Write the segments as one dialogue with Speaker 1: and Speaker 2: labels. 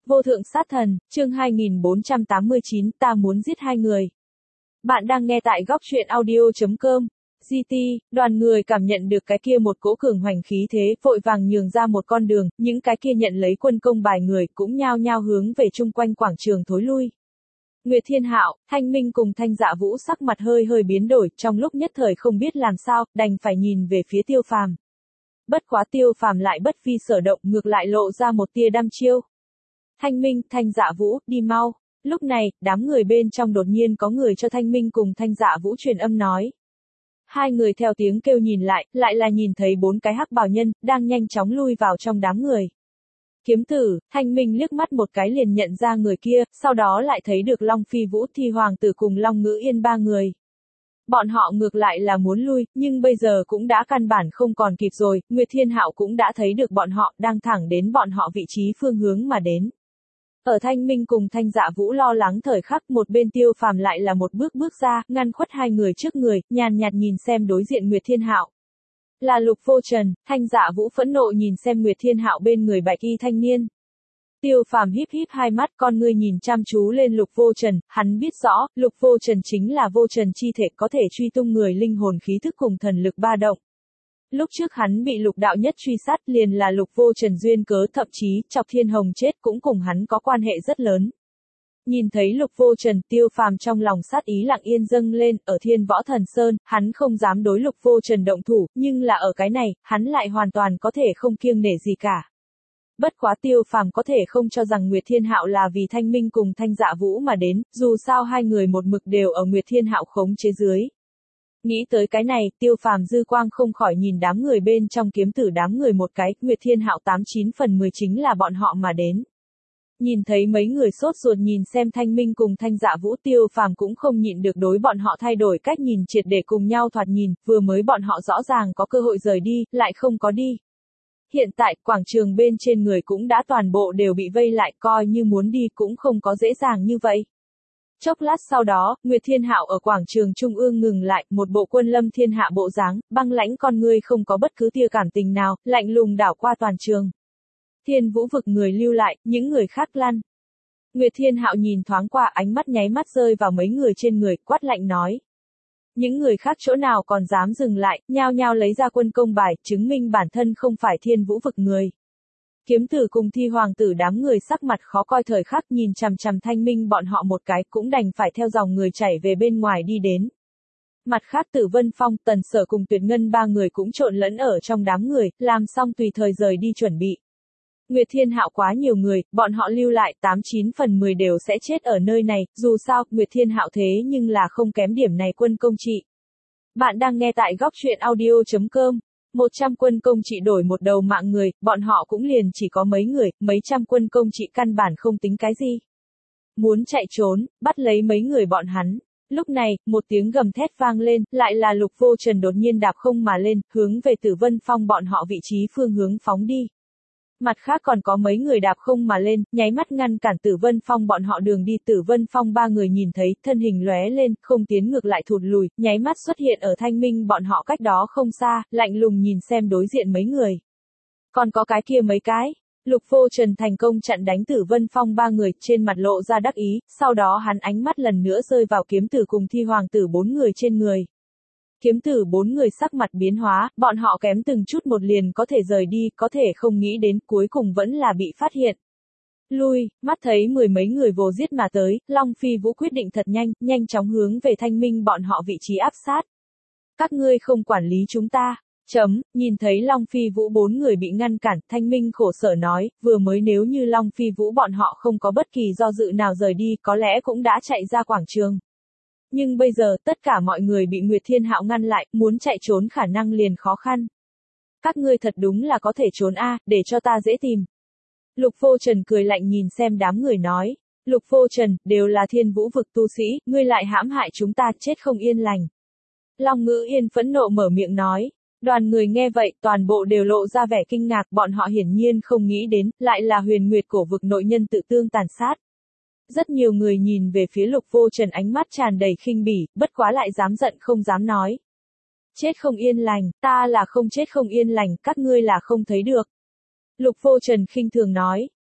Speaker 1: Vô thượng sát thần, chương 2489, ta muốn giết hai người. Bạn đang nghe tại góc truyện audio.com. GT, đoàn người cảm nhận được cái kia một cỗ cường hoành khí thế, vội vàng nhường ra một con đường, những cái kia nhận lấy quân công bài người cũng nhao nhao hướng về chung quanh quảng trường thối lui. Nguyệt Thiên Hạo, Thanh Minh cùng Thanh Dạ Vũ sắc mặt hơi hơi biến đổi, trong lúc nhất thời không biết làm sao, đành phải nhìn về phía Tiêu Phàm. Bất quá Tiêu Phàm lại bất vi sở động, ngược lại lộ ra một tia đăm chiêu. Thanh Minh, Thanh Dạ Vũ, đi mau. Lúc này, đám người bên trong đột nhiên có người cho Thanh Minh cùng Thanh Dạ Vũ truyền âm nói. Hai người theo tiếng kêu nhìn lại là nhìn thấy bốn cái hắc bào nhân, đang nhanh chóng lui vào trong đám người. Kiếm Tử, Thanh Minh liếc mắt một cái liền nhận ra người kia, sau đó lại thấy được Long Phi Vũ Thi Hoàng tử cùng Long Ngữ Yên ba người. Bọn họ ngược lại là muốn lui, nhưng bây giờ cũng đã căn bản không còn kịp rồi, Nguyệt Thiên Hạo cũng đã thấy được bọn họ đang thẳng đến bọn họ vị trí phương hướng mà đến. Ở Thanh Minh cùng Thanh Dạ Vũ lo lắng thời khắc, một bên Tiêu Phàm lại là một bước ra, ngăn khuất hai người trước người, nhàn nhạt nhìn xem đối diện Nguyệt Thiên Hạo. Là Lục Vô Trần. Thanh Dạ Vũ phẫn nộ nhìn xem Nguyệt Thiên Hạo bên người bạch y thanh niên. Tiêu Phàm híp hai mắt, con ngươi nhìn chăm chú lên Lục Vô Trần, hắn biết rõ, Lục Vô Trần chính là vô trần chi thể, có thể truy tung người linh hồn khí thức cùng thần lực ba động. Lúc trước hắn bị Lục đạo nhất truy sát, liền là Lục Vô Trần duyên cớ, thậm chí Chọc Thiên Hồng chết cũng cùng hắn có quan hệ rất lớn. Nhìn thấy Lục Vô Trần, Tiêu Phàm trong lòng sát ý lặng yên dâng lên, ở Thiên Võ Thần Sơn, hắn không dám đối Lục Vô Trần động thủ, nhưng là ở cái này, hắn lại hoàn toàn có thể không kiêng nể gì cả. Bất quá Tiêu Phàm có thể không cho rằng Nguyệt Thiên Hạo là vì Thanh Minh cùng Thanh Dạ Vũ mà đến, dù sao hai người một mực đều ở Nguyệt Thiên Hạo khống chế dưới. Nghĩ tới cái này, Tiêu Phàm dư quang không khỏi nhìn đám người bên trong Kiếm Tử đám người một cái, Nguyệt Thiên Hạo 89 phần 10 chính là bọn họ mà đến. Nhìn thấy mấy người sốt ruột nhìn xem Thanh Minh cùng Thanh Dạ Vũ, Tiêu Phàm cũng không nhịn được đối bọn họ thay đổi cách nhìn triệt để cùng nhau thoạt nhìn, vừa mới bọn họ rõ ràng có cơ hội rời đi, lại không có đi. Hiện tại, quảng trường bên trên người cũng đã toàn bộ đều bị vây lại, coi như muốn đi cũng không có dễ dàng như vậy. Chốc lát sau đó, Nguyệt Thiên Hạo ở quảng trường trung ương ngừng lại, một bộ quân lâm thiên hạ bộ dáng, băng lãnh con ngươi không có bất cứ tia cảm tình nào, lạnh lùng đảo qua toàn trường. Thiên Vũ vực người lưu lại, những người khác lăn. Nguyệt Thiên Hạo nhìn thoáng qua, ánh mắt nháy mắt rơi vào mấy người trên người, quát lạnh nói. Những người khác chỗ nào còn dám dừng lại, nhao nhao lấy ra quân công bài, chứng minh bản thân không phải Thiên Vũ vực người. Kiếm Tử cùng Thi Hoàng tử đám người sắc mặt khó coi thời khắc nhìn chằm chằm Thanh Minh bọn họ một cái, cũng đành phải theo dòng người chảy về bên ngoài đi đến. Mặt khác Tử Vân Phong, Tần Sở cùng Tuyệt Ngân ba người cũng trộn lẫn ở trong đám người, làm xong tùy thời rời đi chuẩn bị. Nguyệt Thiên Hạo quá nhiều người, bọn họ lưu lại 89 phần 10 đều sẽ chết ở nơi này, dù sao, Nguyệt Thiên Hạo thế nhưng là không kém điểm này quân công trị. Bạn đang nghe tại góc truyện audio.com. 100 quân công trị đổi một đầu mạng người, bọn họ cũng liền chỉ có mấy người, mấy trăm quân công trị căn bản không tính cái gì. Muốn chạy trốn, bắt lấy mấy người bọn hắn. Lúc này, một tiếng gầm thét vang lên, lại là Lục Vô Trần đột nhiên đạp không mà lên, hướng về Tử Vân Phong bọn họ vị trí phương hướng phóng đi. Mặt khác còn có mấy người đạp không mà lên, nháy mắt ngăn cản Tử Vân Phong bọn họ đường đi. Tử Vân Phong ba người nhìn thấy, thân hình lóe lên, không tiến ngược lại thụt lùi, nháy mắt xuất hiện ở Thanh Minh bọn họ cách đó không xa, lạnh lùng nhìn xem đối diện mấy người. Còn có cái kia mấy cái. Lục Vô Trần thành công chặn đánh Tử Vân Phong ba người, trên mặt lộ ra đắc ý, sau đó hắn ánh mắt lần nữa rơi vào Kiếm Tử cùng Thi Hoàng tử bốn người trên người. Kiếm Tử bốn người sắc mặt biến hóa, bọn họ kém từng chút một liền có thể rời đi, có thể không nghĩ đến cuối cùng vẫn là bị phát hiện. Lui, mắt thấy mười mấy người vồ giết mà tới, Long Phi Vũ quyết định thật nhanh chóng hướng về Thanh Minh bọn họ vị trí áp sát. Các ngươi không quản lý chúng ta. Nhìn thấy Long Phi Vũ bốn người bị ngăn cản, Thanh Minh khổ sở nói, vừa mới nếu như Long Phi Vũ bọn họ không có bất kỳ do dự nào rời đi, có lẽ cũng đã chạy ra quảng trường. Nhưng bây giờ, tất cả mọi người bị Nguyệt Thiên Hạo ngăn lại, muốn chạy trốn khả năng liền khó khăn. Các ngươi thật đúng là có thể trốn để cho ta dễ tìm. Lục Vô Trần cười lạnh nhìn xem đám người nói. Lục Vô Trần, đều là Thiên Vũ vực tu sĩ, ngươi lại hãm hại chúng ta, chết không yên lành. Long Ngữ Yên phẫn nộ mở miệng nói. Đoàn người nghe vậy, toàn bộ đều lộ ra vẻ kinh ngạc, bọn họ hiển nhiên không nghĩ đến, lại là Huyền Nguyệt cổ vực nội nhân tự tương tàn sát. Rất nhiều người nhìn về phía Lục Vô Trần ánh mắt tràn đầy khinh bỉ, bất quá lại dám giận không dám nói. Chết không yên lành, ta là không chết không yên lành, các ngươi là không thấy được. Lục Vô Trần khinh thường nói.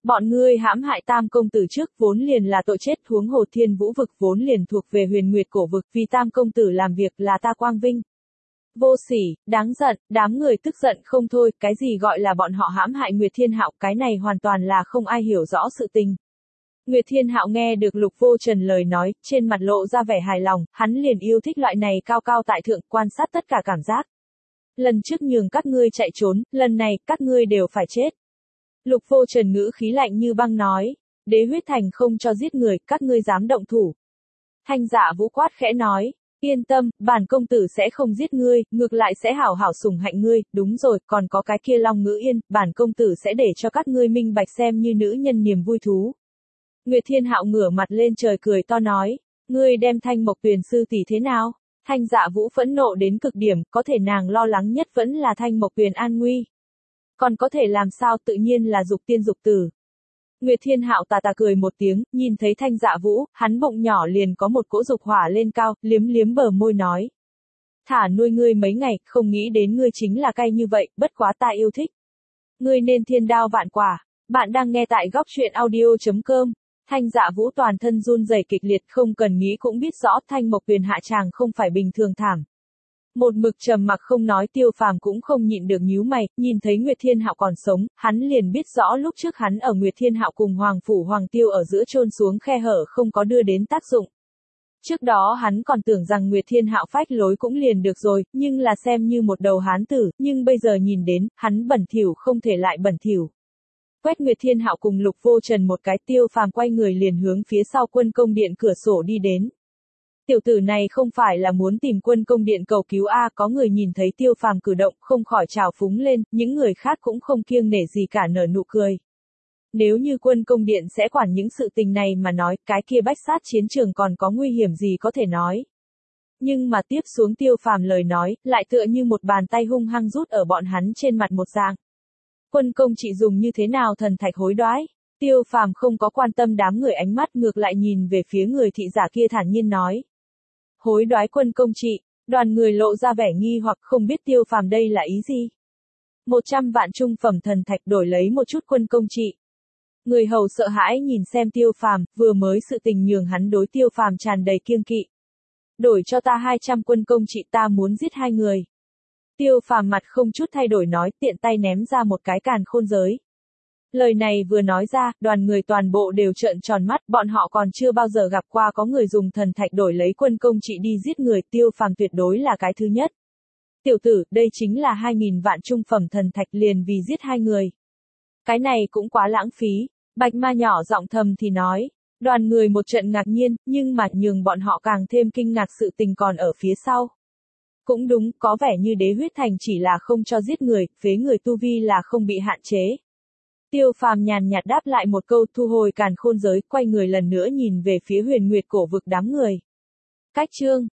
Speaker 1: Bọn ngươi hãm hại Tam công tử trước vốn liền là tội chết, huống hồ Thiên Vũ vực vốn liền thuộc về Huyền Nguyệt cổ vực, vì Tam công tử làm việc là ta quang vinh. Vô sỉ, đáng giận, đám người tức giận không thôi, cái gì gọi là bọn họ hãm hại Nguyệt Thiên Hạo, cái này hoàn toàn là không ai hiểu rõ sự tình. Nguyệt Thiên Hạo nghe được Lục Vô Trần lời nói, trên mặt lộ ra vẻ hài lòng, hắn liền yêu thích loại này cao cao tại thượng, quan sát tất cả cảm giác. Lần trước nhường các ngươi chạy trốn, lần này, các ngươi đều phải chết. Lục Vô Trần ngữ khí lạnh như băng nói, Đế huyết thành không cho giết người, các ngươi dám động thủ. Thanh Dạ Vũ quát khẽ nói, yên tâm, bản công tử sẽ không giết ngươi, ngược lại sẽ hảo hảo sủng hạnh ngươi, đúng rồi, còn có cái kia Long Ngữ Yên, bản công tử sẽ để cho các ngươi minh bạch xem như nữ nhân niềm vui thú. Nguyệt Thiên Hạo ngửa mặt lên trời cười to nói, ngươi đem Thanh Mộc Tuyền sư tỷ thế nào? Thanh Dạ Vũ phẫn nộ đến cực điểm, có thể nàng lo lắng nhất vẫn là Thanh Mộc Tuyền an nguy. Còn có thể làm sao, tự nhiên là dục tiên dục tử. Nguyệt Thiên Hạo tà tà cười một tiếng, nhìn thấy Thanh Dạ Vũ, hắn bụng nhỏ liền có một cỗ dục hỏa lên cao, liếm liếm bờ môi nói. Thả nuôi ngươi mấy ngày, không nghĩ đến ngươi chính là cay như vậy, bất quá ta yêu thích. Ngươi nên thiên đao vạn quả. Bạn đang nghe tại góc truyện audio.com. Thanh Dạ Vũ toàn thân run rẩy kịch liệt, không cần nghĩ cũng biết rõ Thanh Mộc Tuyền hạ tràng không phải bình thường thảm. Một mực trầm mặc không nói, Tiêu Phàm cũng không nhịn được nhíu mày, nhìn thấy Nguyệt Thiên Hạo còn sống, hắn liền biết rõ lúc trước hắn ở Nguyệt Thiên Hạo cùng Hoàng Phủ Hoàng Tiêu ở giữa chôn xuống khe hở không có đưa đến tác dụng. Trước đó hắn còn tưởng rằng Nguyệt Thiên Hạo phách lối cũng liền được rồi, nhưng là xem như một đầu hán tử, nhưng bây giờ nhìn đến, hắn bẩn thỉu không thể lại bẩn thỉu. Quét Nguyệt Thiên Hạo cùng Lục Vô Trần một cái, Tiêu Phàm quay người liền hướng phía sau Quân Công Điện cửa sổ đi đến. Tiểu tử này không phải là muốn tìm Quân Công Điện cầu cứu a, có người nhìn thấy Tiêu Phàm cử động không khỏi trào phúng lên, những người khác cũng không kiêng nể gì cả nở nụ cười. Nếu như Quân Công Điện sẽ quản những sự tình này mà nói, cái kia bách sát chiến trường còn có nguy hiểm gì có thể nói. Nhưng mà tiếp xuống Tiêu Phàm lời nói, lại tựa như một bàn tay hung hăng rút ở bọn hắn trên mặt một dạng. Quân công trị dùng như thế nào thần thạch hối đoái? Tiêu Phàm không có quan tâm đám người ánh mắt, ngược lại nhìn về phía người thị giả kia thản nhiên nói. Hối đoái quân công trị, đoàn người lộ ra vẻ nghi hoặc không biết Tiêu Phàm đây là ý gì. 100 vạn trung phẩm thần thạch đổi lấy một chút quân công trị. Người hầu sợ hãi nhìn xem Tiêu Phàm, vừa mới sự tình nhường hắn đối Tiêu Phàm tràn đầy kiêng kỵ. Đổi cho ta 200 quân công trị, ta muốn giết 2 người. Tiêu Phàm mặt không chút thay đổi nói, tiện tay ném ra một cái càn khôn giới. Lời này vừa nói ra, đoàn người toàn bộ đều trợn tròn mắt, bọn họ còn chưa bao giờ gặp qua có người dùng thần thạch đổi lấy quân công trị đi giết người, Tiêu Phàm tuyệt đối là cái thứ nhất. Tiểu tử, đây chính là 2.000 vạn trung phẩm thần thạch liền vì giết 2 người. Cái này cũng quá lãng phí, Bạch Ma nhỏ giọng thầm thì nói. Đoàn người một trận ngạc nhiên, nhưng mà nhường bọn họ càng thêm kinh ngạc sự tình còn ở phía sau. Cũng đúng, có vẻ như Đế huyết thành chỉ là không cho giết người, phế người tu vi là không bị hạn chế. Tiêu Phàm nhàn nhạt đáp lại một câu, thu hồi càn khôn giới, quay người lần nữa nhìn về phía Huyền Nguyệt cổ vực đám người. Cách chương